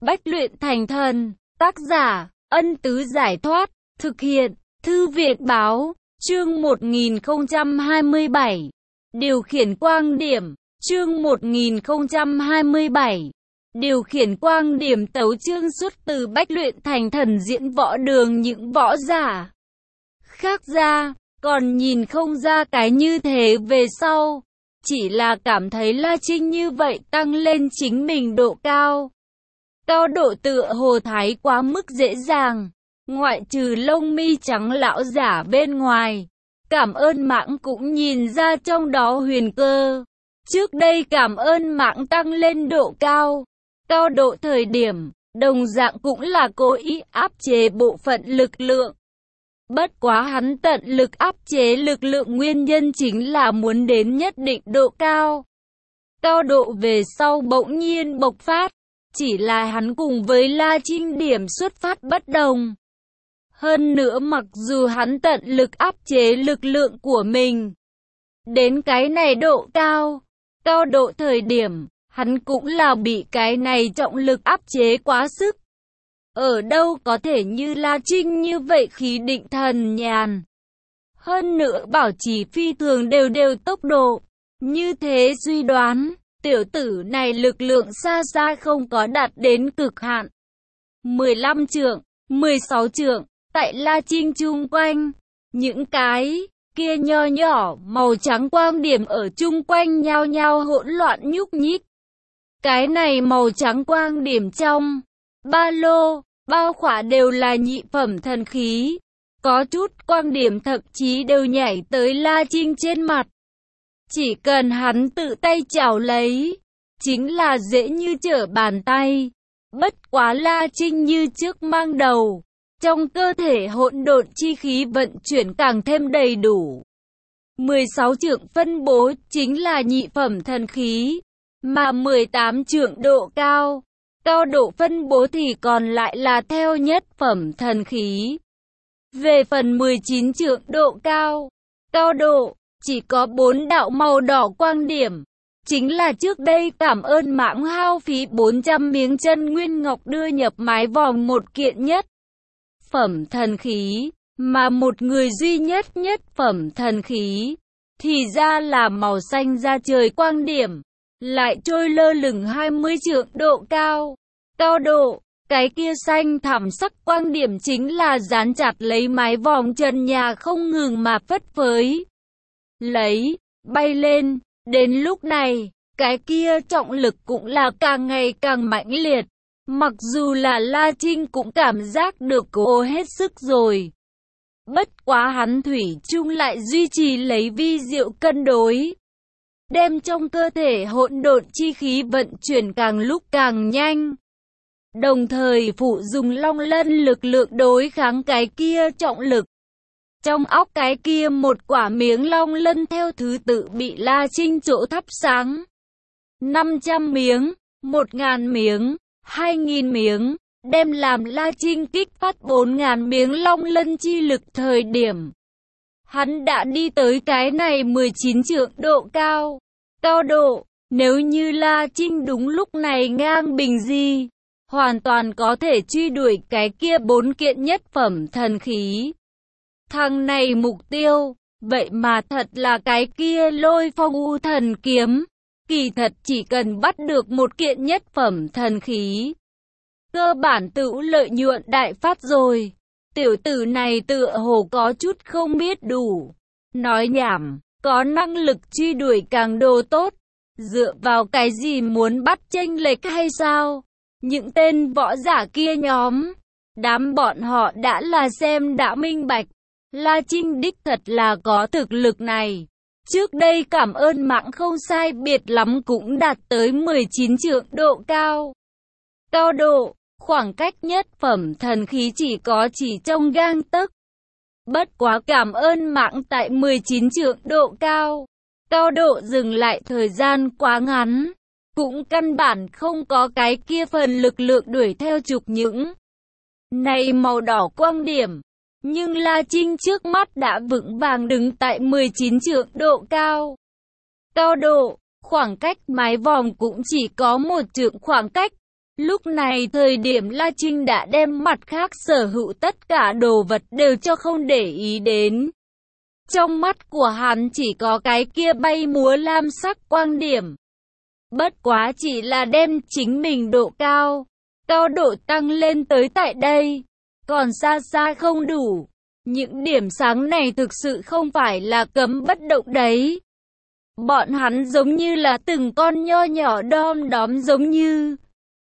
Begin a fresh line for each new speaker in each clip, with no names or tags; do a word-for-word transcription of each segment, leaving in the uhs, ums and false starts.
Bách luyện thành thần, tác giả, Ân Tứ Giải Thoát, thực hiện, Thư viện Báo, chương một nghìn không trăm hai mươi bảy. Điều khiển quang điểm, chương một nghìn không trăm hai mươi bảy. Điều khiển quang điểm tấu chương xuất từ Bách luyện thành thần diễn võ đường những võ giả khác ra, còn nhìn không ra cái như thế về sau. Chỉ là cảm thấy La Trinh như vậy tăng lên chính mình độ cao. Cao độ tựa hồ thái quá mức dễ dàng. Ngoại trừ lông mi trắng lão giả bên ngoài. Cảm ơn Mãng cũng nhìn ra trong đó huyền cơ. Trước đây cảm ơn Mãng tăng lên độ cao. Cao độ thời điểm, đồng dạng cũng là cố ý áp chế bộ phận lực lượng. Bất quá hắn tận lực áp chế lực lượng nguyên nhân chính là muốn đến nhất định độ cao. Cao độ về sau bỗng nhiên bộc phát, chỉ là hắn cùng với La Trinh điểm xuất phát bất đồng. Hơn nữa mặc dù hắn tận lực áp chế lực lượng của mình, đến cái này độ cao, cao độ thời điểm, hắn cũng là bị cái này trọng lực áp chế quá sức. Ở đâu có thể như La Trinh như vậy khí định thần nhàn. Hơn nữa bảo trì phi thường đều đều tốc độ. Như thế suy đoán, tiểu tử này lực lượng xa xa không có đạt đến cực hạn. mười lăm trượng, mười sáu trượng, tại La Trinh chung quanh. Những cái kia nho nhỏ màu trắng quang điểm ở chung quanh nhao nhao hỗn loạn nhúc nhích. Cái này màu trắng quang điểm trong ba lô, bao khỏa đều là nhị phẩm thần khí. Có chút quang điểm thậm chí đều nhảy tới La Trinh trên mặt. Chỉ cần hắn tự tay chảo lấy, chính là dễ như trở bàn tay. Bất quá La Trinh như trước mang đầu. Trong cơ thể hỗn độn chi khí vận chuyển càng thêm đầy đủ. mười sáu trượng phân bố chính là nhị phẩm thần khí. Mà mười tám trượng độ cao. Cao độ phân bố thì còn lại là theo nhất phẩm thần khí. Về phần mười chín trượng độ cao, cao độ, chỉ có bốn đạo màu đỏ quang điểm. Chính là trước đây cảm ơn Mãng hao phí bốn trăm miếng chân nguyên ngọc đưa nhập mái vòng một kiện nhất phẩm thần khí, mà một người duy nhất nhất phẩm thần khí, thì ra là màu xanh da trời quang điểm. Lại trôi lơ lửng hai mươi trượng độ cao. Cao độ, cái kia xanh thẳm sắc quang điểm chính là dán chặt lấy mái vòm trần nhà không ngừng mà phất phới. Lấy, bay lên, đến lúc này, cái kia trọng lực cũng là càng ngày càng mãnh liệt. Mặc dù là La Trinh cũng cảm giác được cố hết sức rồi. Bất quá hắn thủy chung lại duy trì lấy vi diệu cân đối. Đem trong cơ thể hỗn độn chi khí vận chuyển càng lúc càng nhanh. Đồng thời phụ dùng long lân lực lượng đối kháng cái kia trọng lực. Trong óc cái kia một quả miếng long lân theo thứ tự bị La Trinh chỗ thắp sáng. năm trăm miếng, một nghìn miếng, hai nghìn miếng, đem làm La Trinh kích phát bốn nghìn miếng long lân chi lực thời điểm. Hắn đã đi tới cái này mười chín trượng độ cao. Cao độ, nếu như La Trinh đúng lúc này ngang bình di, hoàn toàn có thể truy đuổi cái kia bốn kiện nhất phẩm thần khí. Thằng này mục tiêu, vậy mà thật là cái kia Lôi Phong U thần kiếm. Kỳ thật chỉ cần bắt được một kiện nhất phẩm thần khí, cơ bản tự lợi nhuận đại phát rồi. Tiểu tử này tựa hồ có chút không biết đủ. Nói nhảm, có năng lực truy đuổi càng đồ tốt. Dựa vào cái gì muốn bắt chênh lệch hay sao? Những tên võ giả kia nhóm, đám bọn họ đã là xem đã minh bạch. La Trinh đích thật là có thực lực này. Trước đây cảm ơn Mãng không sai biệt lắm cũng đạt tới mười chín trượng độ cao. Cao độ, khoảng cách nhất phẩm thần khí chỉ có chỉ trong gang tấc. Bất quá cảm ơn Mãng tại mười chín trượng độ cao. Cao độ dừng lại thời gian quá ngắn. Cũng căn bản không có cái kia phần lực lượng đuổi theo trục những này màu đỏ quang điểm. Nhưng La Trinh trước mắt đã vững vàng đứng tại mười chín trượng độ cao. Cao độ, khoảng cách mái vòm cũng chỉ có một trượng khoảng cách. Lúc này thời điểm La Trinh đã đem mặt khác sở hữu tất cả đồ vật đều cho không để ý đến. Trong mắt của hắn chỉ có cái kia bay múa lam sắc quang điểm. Bất quá chỉ là đem chính mình độ cao, cao độ tăng lên tới tại đây, còn xa xa không đủ. Những điểm sáng này thực sự không phải là cấm bất động đấy. Bọn hắn giống như là từng con nho nhỏ đom đóm giống như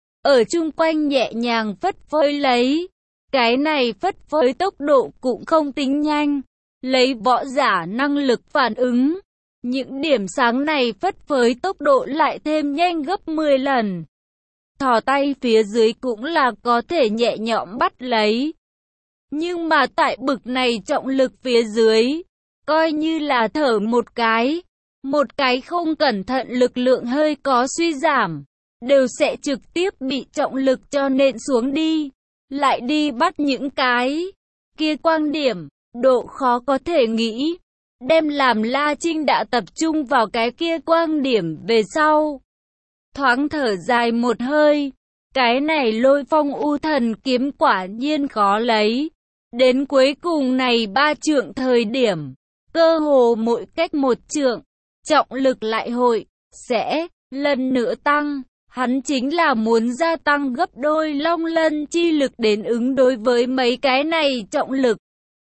ở chung quanh nhẹ nhàng phất phới lấy. Cái này phất phới tốc độ cũng không tính nhanh, lấy võ giả năng lực phản ứng. Những điểm sáng này phất phới tốc độ lại thêm nhanh gấp mười lần. Thò tay phía dưới cũng là có thể nhẹ nhõm bắt lấy. Nhưng mà tại bực này trọng lực phía dưới, coi như là thở một cái, một cái không cẩn thận lực lượng hơi có suy giảm, đều sẽ trực tiếp bị trọng lực cho nện xuống đi. Lại đi bắt những cái kia quang điểm, độ khó có thể nghĩ. Đem làm La Trinh đã tập trung vào cái kia quang điểm về sau. Thoáng thở dài một hơi, cái này Lôi Phong U Thần kiếm quả nhiên khó lấy. Đến cuối cùng này ba trượng thời điểm, cơ hồ mỗi cách một trượng, trọng lực lại hội, sẽ lần nữa tăng. Hắn chính là muốn gia tăng gấp đôi long lân chi lực đến ứng đối với mấy cái này trọng lực.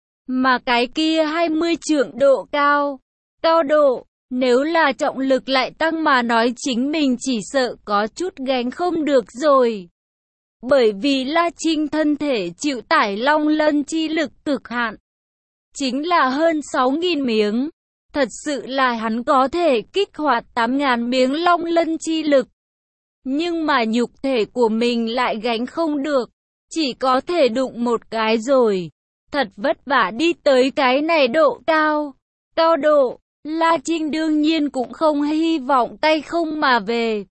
Mà cái kia hai mươi trượng độ cao, cao độ, nếu là trọng lực lại tăng mà nói chính mình chỉ sợ có chút gánh không được rồi. Bởi vì La Trinh thân thể chịu tải long lân chi lực cực hạn, chính là hơn sáu nghìn miếng. Thật sự là hắn có thể kích hoạt tám nghìn miếng long lân chi lực. Nhưng mà nhục thể của mình lại gánh không được, chỉ có thể đụng một cái rồi. Thật vất vả đi tới cái này độ cao, cao độ, La Trinh đương nhiên cũng không hy vọng tay không mà về.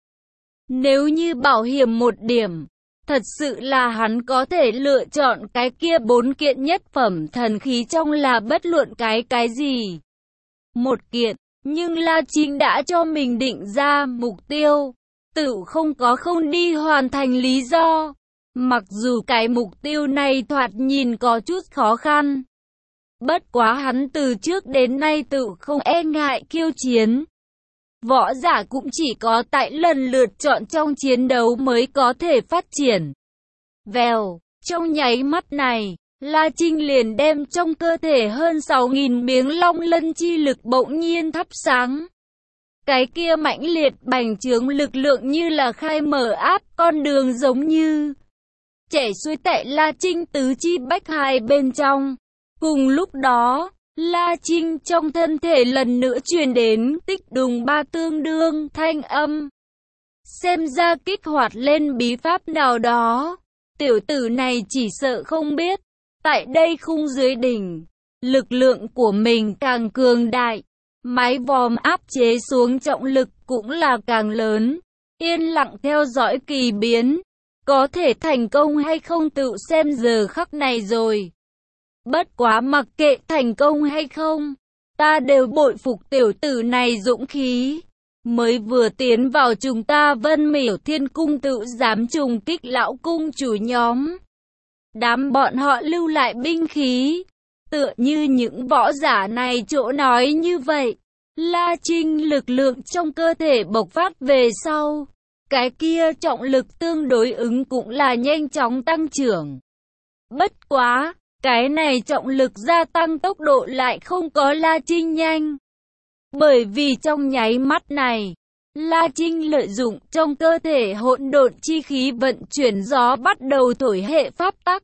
Nếu như bảo hiểm một điểm, thật sự là hắn có thể lựa chọn cái kia bốn kiện nhất phẩm thần khí trong là bất luận cái cái gì. Một kiện, nhưng La Trinh đã cho mình định ra mục tiêu, tự không có không đi hoàn thành lý do. Mặc dù cái mục tiêu này thoạt nhìn có chút khó khăn. Bất quá hắn từ trước đến nay tự không e ngại khiêu chiến. Võ giả cũng chỉ có tại lần lượt chọn trong chiến đấu mới có thể phát triển. Vèo, trong nháy mắt này, La Trinh liền đem trong cơ thể hơn sáu nghìn miếng long lân chi lực bỗng nhiên thắp sáng. Cái kia mãnh liệt bành trướng lực lượng như là khai mở áp con đường giống như chảy xuôi tại La Trinh tứ chi bách hai bên trong. Cùng lúc đó, La Trinh trong thân thể lần nữa truyền đến tích đùng ba tương đương thanh âm. Xem ra kích hoạt lên bí pháp nào đó. Tiểu tử này chỉ sợ không biết. Tại đây khung dưới đỉnh, lực lượng của mình càng cường đại. Mái vòm áp chế xuống trọng lực cũng là càng lớn. Yên lặng theo dõi kỳ biến. Có thể thành công hay không tự xem giờ khắc này rồi. Bất quá mặc kệ thành công hay không, ta đều bội phục tiểu tử này dũng khí. Mới vừa tiến vào chúng ta Vân Miểu Thiên Cung tự dám trùng kích lão cung chủ nhóm. Đám bọn họ lưu lại binh khí, tựa như những võ giả này chỗ nói như vậy. La Trinh lực lượng trong cơ thể bộc phát về sau. Cái kia trọng lực tương đối ứng cũng là nhanh chóng tăng trưởng. Bất quá, cái này trọng lực gia tăng tốc độ lại không có La Trinh nhanh. Bởi vì trong nháy mắt này, La Trinh lợi dụng trong cơ thể hỗn độn chi khí vận chuyển gió bắt đầu thổi hệ pháp tắc.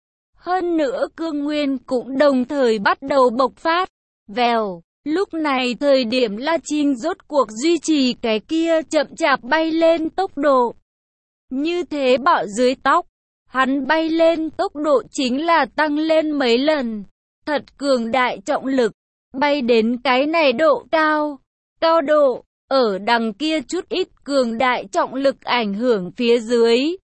Hơn nữa cương nguyên cũng đồng thời bắt đầu bộc phát. Vèo. Lúc này thời điểm La Trinh rốt cuộc duy trì cái kia chậm chạp bay lên tốc độ. Như thế bạo dưới tóc, hắn bay lên tốc độ chính là tăng lên mấy lần. Thật cường đại trọng lực, bay đến cái này độ cao, cao độ, ở đằng kia chút ít cường đại trọng lực ảnh hưởng phía dưới.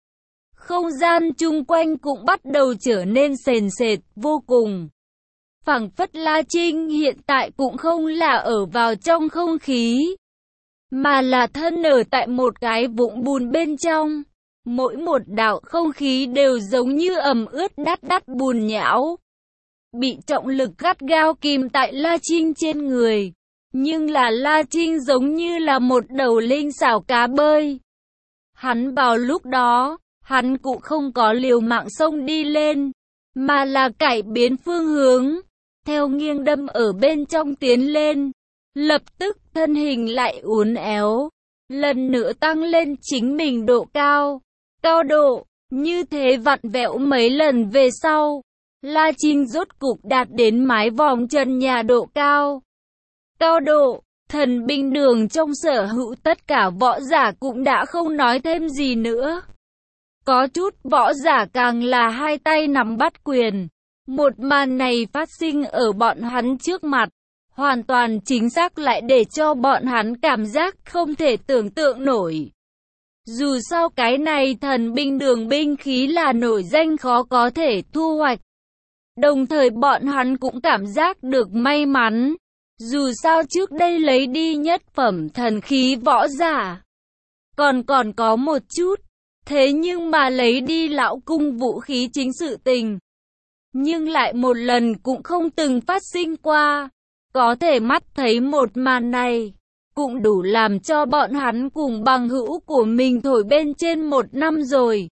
Không gian chung quanh cũng bắt đầu trở nên sền sệt vô cùng. Phảng phất La Trinh hiện tại cũng không là ở vào trong không khí, mà là thân ở tại một cái vũng bùn bên trong. Mỗi một đạo không khí đều giống như ẩm ướt đắt đắt bùn nhão, bị trọng lực gắt gao kìm tại La Trinh trên người. Nhưng là La Trinh giống như là một đầu linh xảo cá bơi. Hắn vào lúc đó, hắn cũng không có liều mạng xông đi lên, mà là cải biến phương hướng, theo nghiêng đâm ở bên trong tiến lên. Lập tức thân hình lại uốn éo, lần nữa tăng lên chính mình độ cao. Cao độ, như thế vặn vẹo mấy lần về sau, La Trinh rốt cục đạt đến mái vòm trần nhà độ cao. Cao độ, thần binh đường trong sở hữu tất cả võ giả cũng đã không nói thêm gì nữa. Có chút võ giả càng là hai tay nắm bắt quyền. Một màn này phát sinh ở bọn hắn trước mặt, hoàn toàn chính xác lại để cho bọn hắn cảm giác không thể tưởng tượng nổi. Dù sao cái này thần binh đường binh khí là nổi danh khó có thể thu hoạch. Đồng thời bọn hắn cũng cảm giác được may mắn. Dù sao trước đây lấy đi nhất phẩm thần khí võ giả, còn còn có một chút. Thế nhưng mà lấy đi lão cung vũ khí chính sự tình, nhưng lại một lần cũng không từng phát sinh qua. Có thể mắt thấy một màn này, cũng đủ làm cho bọn hắn cùng bằng hữu của mình thổi bên trên một năm rồi.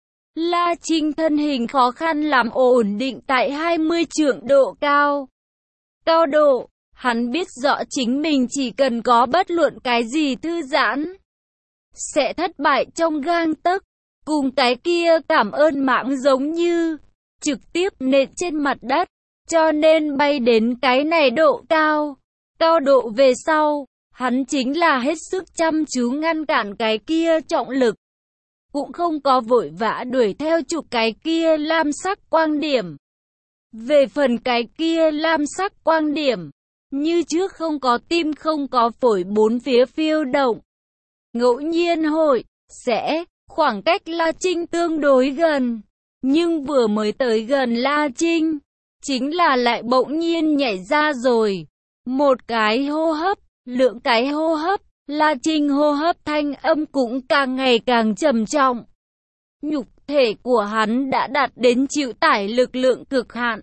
La Trinh thân hình khó khăn làm ổn định tại hai mươi trượng độ cao. Cao độ, hắn biết rõ chính mình chỉ cần có bất luận cái gì thư giãn, sẽ thất bại trong gang tấc. Cùng cái kia cảm ơn mạng giống như trực tiếp nện trên mặt đất, cho nên bay đến cái này độ cao. Cao độ về sau, hắn chính là hết sức chăm chú ngăn cản cái kia trọng lực, cũng không có vội vã đuổi theo chụp cái kia lam sắc quang điểm. Về phần cái kia lam sắc quang điểm, như trước không có tim không có phổi bốn phía phiêu động. Ngẫu nhiên hội, sẽ, khoảng cách La Trinh tương đối gần, nhưng vừa mới tới gần La Trinh, chính là lại bỗng nhiên nhảy ra rồi. Một cái hô hấp, lượng cái hô hấp, La Trinh hô hấp thanh âm cũng càng ngày càng trầm trọng. Nhục thể của hắn đã đạt đến chịu tải lực lượng cực hạn.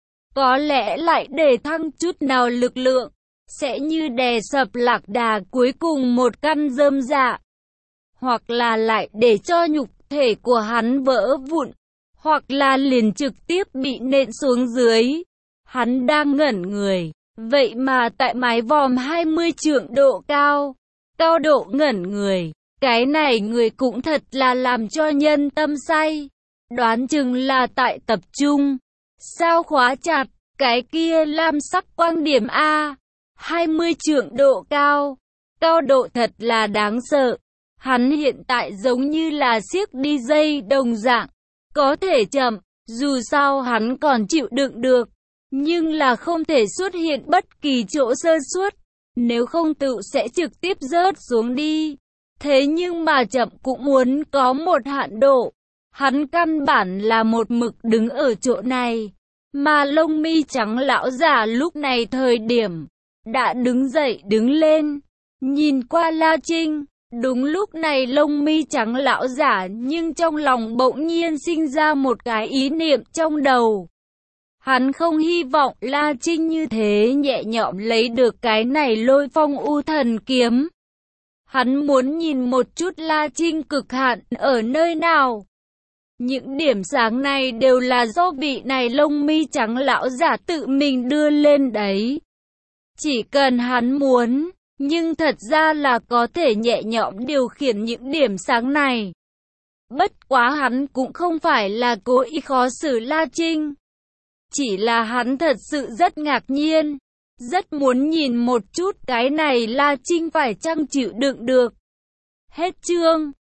Có lẽ lại để thăng chút nào lực lượng, sẽ như đè sập lạc đà cuối cùng một căn rơm rạ. Hoặc là lại để cho nhục thể của hắn vỡ vụn, hoặc là liền trực tiếp bị nện xuống dưới. Hắn đang ngẩn người, vậy mà tại mái vòm hai mươi trượng độ cao, cao độ ngẩn người, cái này người cũng thật là làm cho nhân tâm say. Đoán chừng là tại tập trung, sao khóa chặt, cái kia lam sắc quang điểm A, hai mươi trượng độ cao, cao độ thật là đáng sợ. Hắn hiện tại giống như là siếc đi dây đồng dạng, có thể chậm, dù sao hắn còn chịu đựng được, nhưng là không thể xuất hiện bất kỳ chỗ sơ suất, nếu không tự sẽ trực tiếp rớt xuống đi. Thế nhưng mà chậm cũng muốn có một hạn độ, hắn căn bản là một mực đứng ở chỗ này, mà lông mi trắng lão giả lúc này thời điểm, đã đứng dậy đứng lên, nhìn qua La Trinh. Đúng lúc này lông mi trắng lão giả nhưng trong lòng bỗng nhiên sinh ra một cái ý niệm trong đầu. Hắn không hy vọng La Trinh như thế nhẹ nhõm lấy được cái này lôi phong u thần kiếm. Hắn muốn nhìn một chút La Trinh cực hạn ở nơi nào. Những điểm sáng này đều là do vị này lông mi trắng lão giả tự mình đưa lên đấy. Chỉ cần hắn muốn, nhưng thật ra là có thể nhẹ nhõm điều khiển những điểm sáng này. Bất quá hắn cũng không phải là cố ý khó xử La Trinh. Chỉ là hắn thật sự rất ngạc nhiên, rất muốn nhìn một chút cái này La Trinh phải chăng chịu đựng được. Hết chương.